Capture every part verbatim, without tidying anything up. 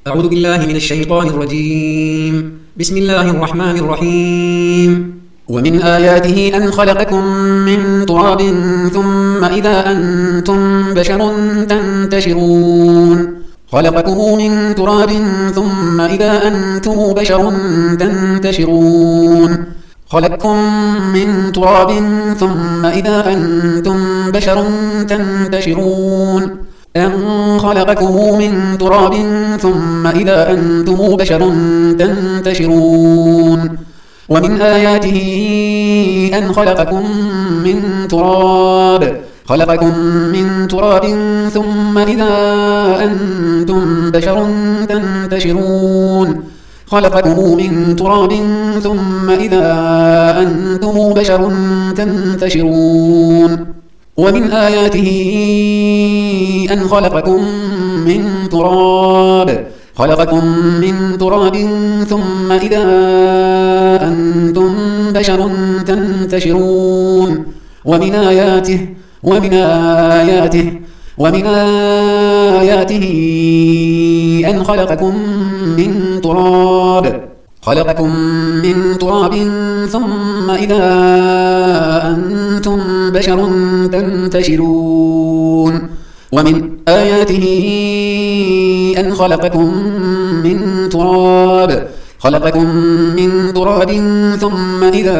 أعوذ بالله من الشيطان الرجيم. بسم الله الرحمن الرحيم. ومن آياته أن خلقكم من تراب ثم إذا أنتم بشر تنتشرون خلقكم من تراب ثم إذا أنتم بشر تنتشرون خلقكم من تراب ثم إذا أنتم بشر تنتشرون أن خلقكم من تراب ثم إذا أنتم بشر تنتشرون ومن آياته أن خلقكم من تراب خلقكم من تراب ثم إذا أنتم بشر تنتشرون خلقكم من تراب ثم إذا أنتم بشر تنتشرون ومن آياته أن خلقكم من تراب خلقكم من تراب ثم إذا أنتم بشر تنتشرون ومن آياته ومن آياته ومن آياته أن خلقكم من تراب خلقكم من تراب ثم إذا أنتم بشر تنتشرون ومن آياته أن خلقكم من تراب خلقكم من تراب ثم إذا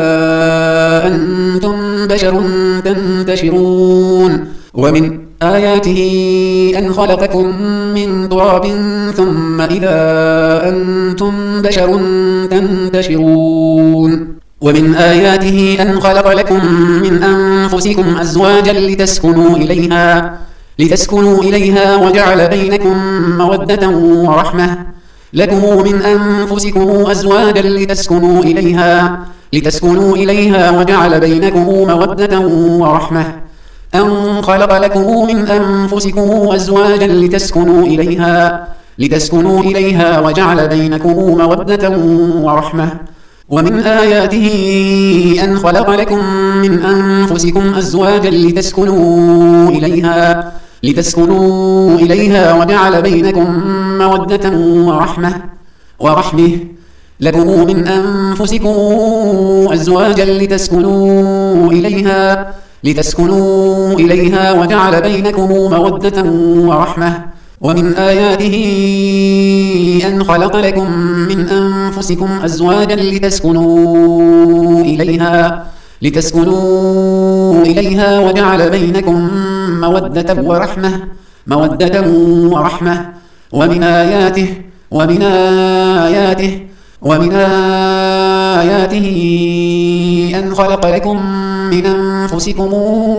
أنتم بشر تنتشرون ومن آياته أن خلقكم من تراب ثم إذا أنتم بشر تنتشرون ومن آياته أن خلق لكم من أنفسكم أزواجا لتسكنوا إليها لتسكنوا إليها وجعل بينكم مودة ورحمة لكم من أنفسكم أزواجا لتسكنوا إليها لتسكنوا إليها وجعل بينكم مودة ورحمة أن خلق لكم من أنفسكم أزواجا لتسكنوا إليها لتسكنوا إليها وجعل بينكم مودة ورحمة ومن آياته أن خلق لكم من أنفسكم أزواجا لتسكنوا إليها لتسكنوا إليها وجعل بينكم مودة ورحمة ورحمة لكم من أنفسكم أزواجا لتسكنوا إليها لتسكنوا إليها وجعل بينكم مودة ورحمة ومن آياته أن خلق لكم من أنفسكم أزواجا لتسكنوا إليها لتسكنوا إليها وجعل بينكم مودة ورحمة مودة ورحمة ومن آياته ومن آياته ومن آياته أن خلق لكم من أنفسكم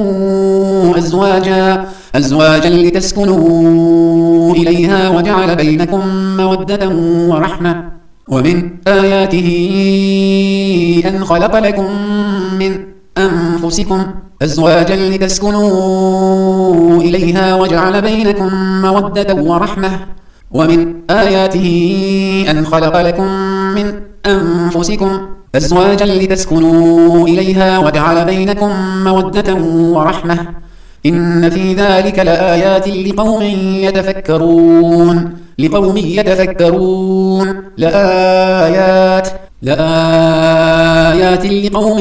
أزواجا أزواجا لتسكنوا إليها وجعل بينكم مودة ورحمة ومن آياته أن خلق لكم من أنفسكم أزواجا لتسكنوا إليها وجعل بينكم مودة ورحمة ومن آياته أن خلق لكم من أنفسكم أزواجا لتسكنوا إليها وجعل بينكم مودة ورحمة إن في ذلك لآيات لقوم يتفكرون لقوم يتفكرون لآيات لآيات لقوم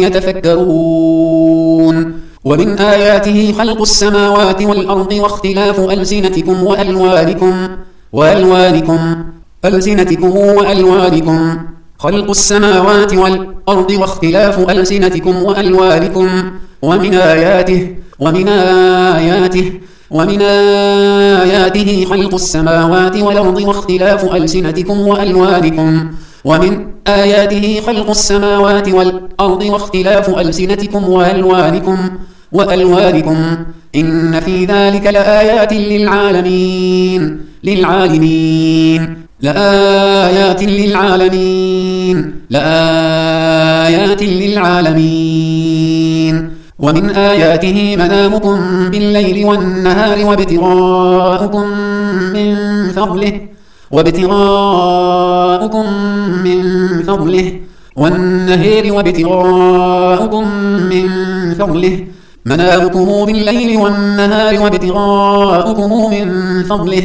يتفكرون ومن آياته خلق السماوات والأرض واختلاف ألسنتكم وألوانكم وألوانكم ألسنتكم وألوانكم خلق السماوات والأرض واختلاف ألسنتكم وألوانكم ومن آياته ومن آياته ومن آياته خلق السماوات والأرض واختلاف ألسنتكم وألوانكم ومن آياته خلق السماوات والأرض واختلاف ألسنتكم وألوانكم وألوانكم إن في ذلك لآيات للعالمين للعالمين لآيات للعالمين لآيات للعالمين ومن آياته منامكم بالليل والنهار وابتغاؤكم من فضله وابتغاؤكم من فضله والنهار وابتغاؤكم من فضله منامكم بالليل والنهار وابتغاؤكم من فضله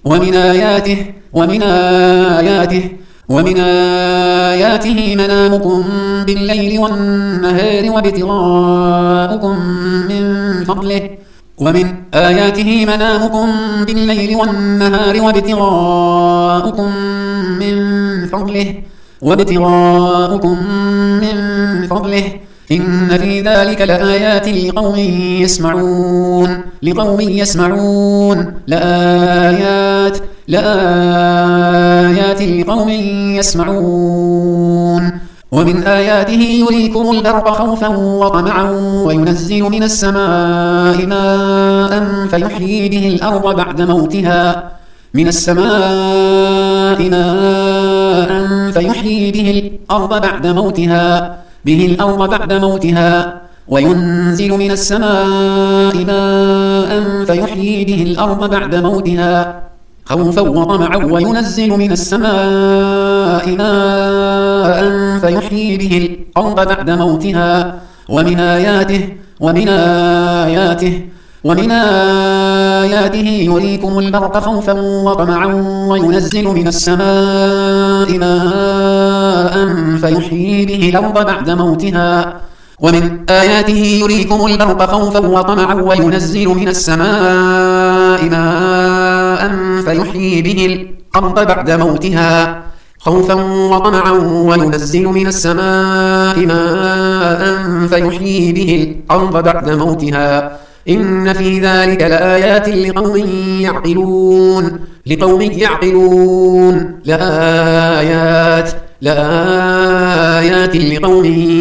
ومن آياته ومن آياته ومن آياته منامكم بالليل والنهار وابتغاؤكم من فضله ومن آياته منامكم بالليل والنهار وابتغاؤكم من فضله وابتغاؤكم من فضله إن في ذلك لآيات لقوم يسمعون لقوم يسمعون لآيات لآيات لقوم يسمعون ومن آياته يريكم البرق خوفا وطمعا وينزل من السماء ماء فيحيي به الأرض بعد موتها من السماء ماء فيحيي به الأرض بعد موتها به الأرض بعد موتها وينزل من السماء ماء فيحيي به الأرض بعد موتها خوفا وطمعا وينزل من السماء ماء فيحيي به الأرض بعد موتها ومن آياته ومن آياته ومن آياته يريكم البرق خوفا وطمعا وينزل من السماء ماء فيحيي به الأرض بعد موتها ومن آياته يريكم البرق خوفا وطمعا وينزل من السماء ماء فيحيي به الأرض بعد موتها خوفا وطمعا وينزل من السماء ماء فيحيي به الأرض بعد موتها إن في ذلك لآيات لقوم يعقلون لقوم يعقلون لآيات لآيات لقوم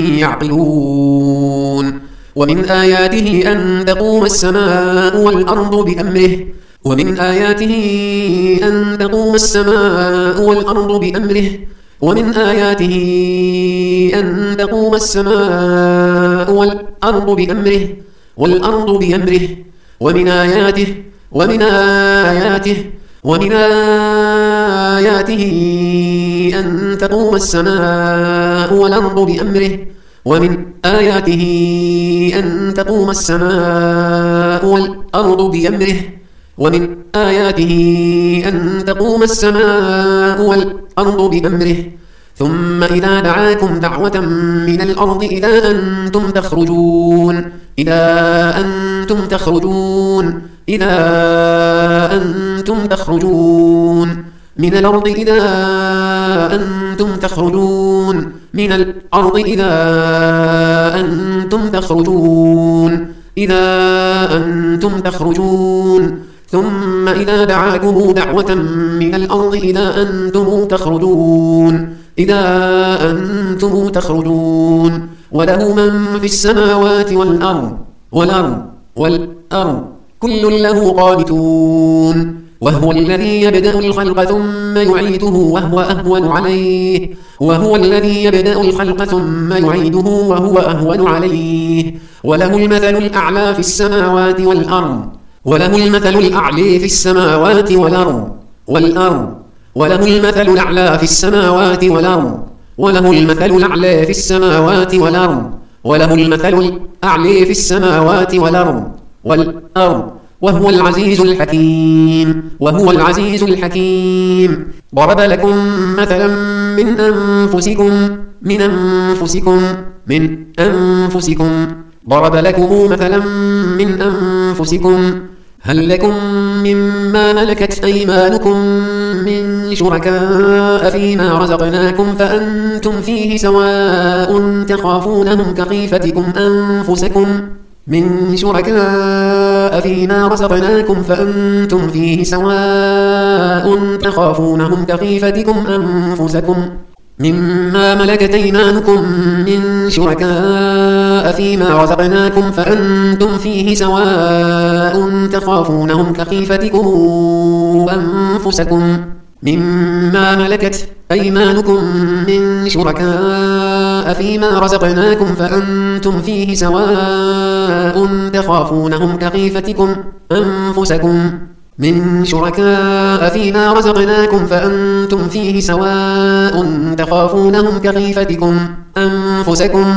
يعقلون ومن آياته أن تقوم السماء والأرض بأمره ومن آياته أن تقوم السماء والأرض بأمره ومن آياته أن تقوم السماء والأرض بأمره والأرض بأمره ومن آياته ومن آياته ومن آياته أن تقوم السماء والأرض بأمره ومن آياته أن تقوم السماء والأرض بأمره ومن آياته أن تقوم السماء والأرض بأمره ثم إذا دعاكم دعوة من الأرض إذا أنتم تخرجون إذا أنتم تخرجون إذا أنتم تخرجون من الأرض إذا أنتم تخرجون من الأرض إذا أنتم تخرجون إذا أنتم تخرجون ثم إذا دعاكم دعوة من الأرض إذا أنتم تخرجون إذا أنتم تخرجون وله من في السماوات والأرض والأرض والأرض كل له قانتون وهو الذي يبدأ الخلق ثم يعيده وهو أهون عليه وهو الذي يبدأ الخلق ثم يعيده وهو أهون عليه وله المثل الأعلى في السماوات والأرض وله المثل الأعلى في السماوات والأرض والأرض وله المثل الأعلى في السماوات والأرض وله المثل الأعلى في السماوات والأرض وله المثل الأعلى في السماوات والأرض والأرض وهو العزيز الحكيم وهو العزيز الحكيم ضرب لكم مثلا من أنفسكم من أنفسكم من أنفسكم ضرب لكم مثلا من أنفسكم هل لكم مما ملكت أيمانكم من شركاء فيما رزقناكم فأنتم فيه سواء تخافونهم كخيفتكم أنفسكم من شركاء فيما رزقناكم فأنتم فيه سواء تخافونهم كخيفتكم أنفسكم مما ملكت أيمانكم من شركاء فيما رزقناكم فأنتم فيه سواء تخافونهم كخيفتكم أنفسكم مما ملكت أيمانكم من شركاء فيما رزقناكم فأنتم فيه سواء تخافونهم كخيفتكم أنفسكم من شركاء فيما رزقناكم فأنتم فيه سواء تخافونهم كخيفتكم أنفسكم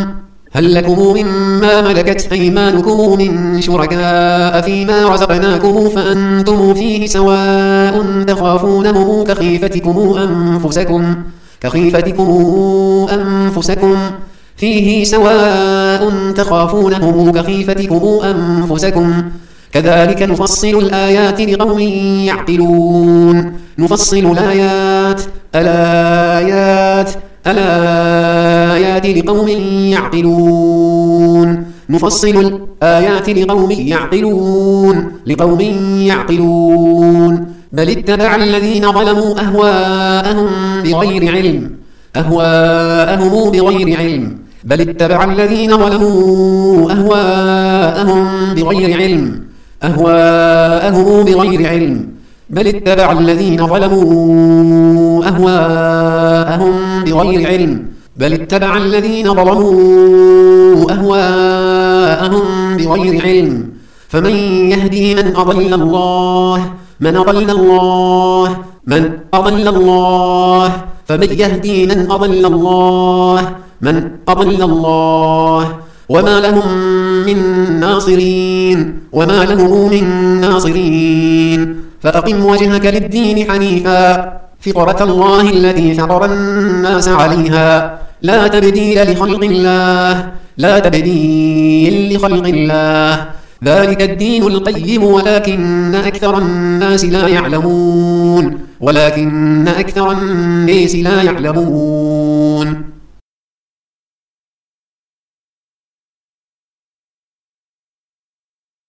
هل لكم مما ملكت أيمانكم من شركاء فيما رزقناكم فأنتم فيه سواء تخافونهم كخيفتكم أنفسكم كخيفتكم أنفسكم فيه سواء تخافونهم كخيفتكم أنفسكم كذلك نفصل الآيات لقوم يعقلون نفصل الآيات الآيات الآيات لقوم يعقلون نفصل الآيات لقوم يعقلون لقوم يعقلون بل اتبع الذين ظلموا أهواءهم بغير علم أهواءهم بغير علم بل اتبع الذين ظلموا أهواءهم بغير علم أهواءهم بغير علم بل اتبع الذين ظلموا أهواءهم بغير علم بل اتبع الذين ظلموا أهواءهم بغير علم فمن يهدي من أضل الله من أضل الله من أضل الله فمن يهدي من أضل الله من أضل الله وما لهم من ناصرين وما لهم من ناصرين فأقم وجهك للدين حنيفا فطرة الله التي فطر الناس عليها لا تبديل لخلق الله لا تبديل لخلق الله ذلك الدين القيم ولكن أكثر الناس لا يعلمون ولكن أكثر الناس لا يعلمون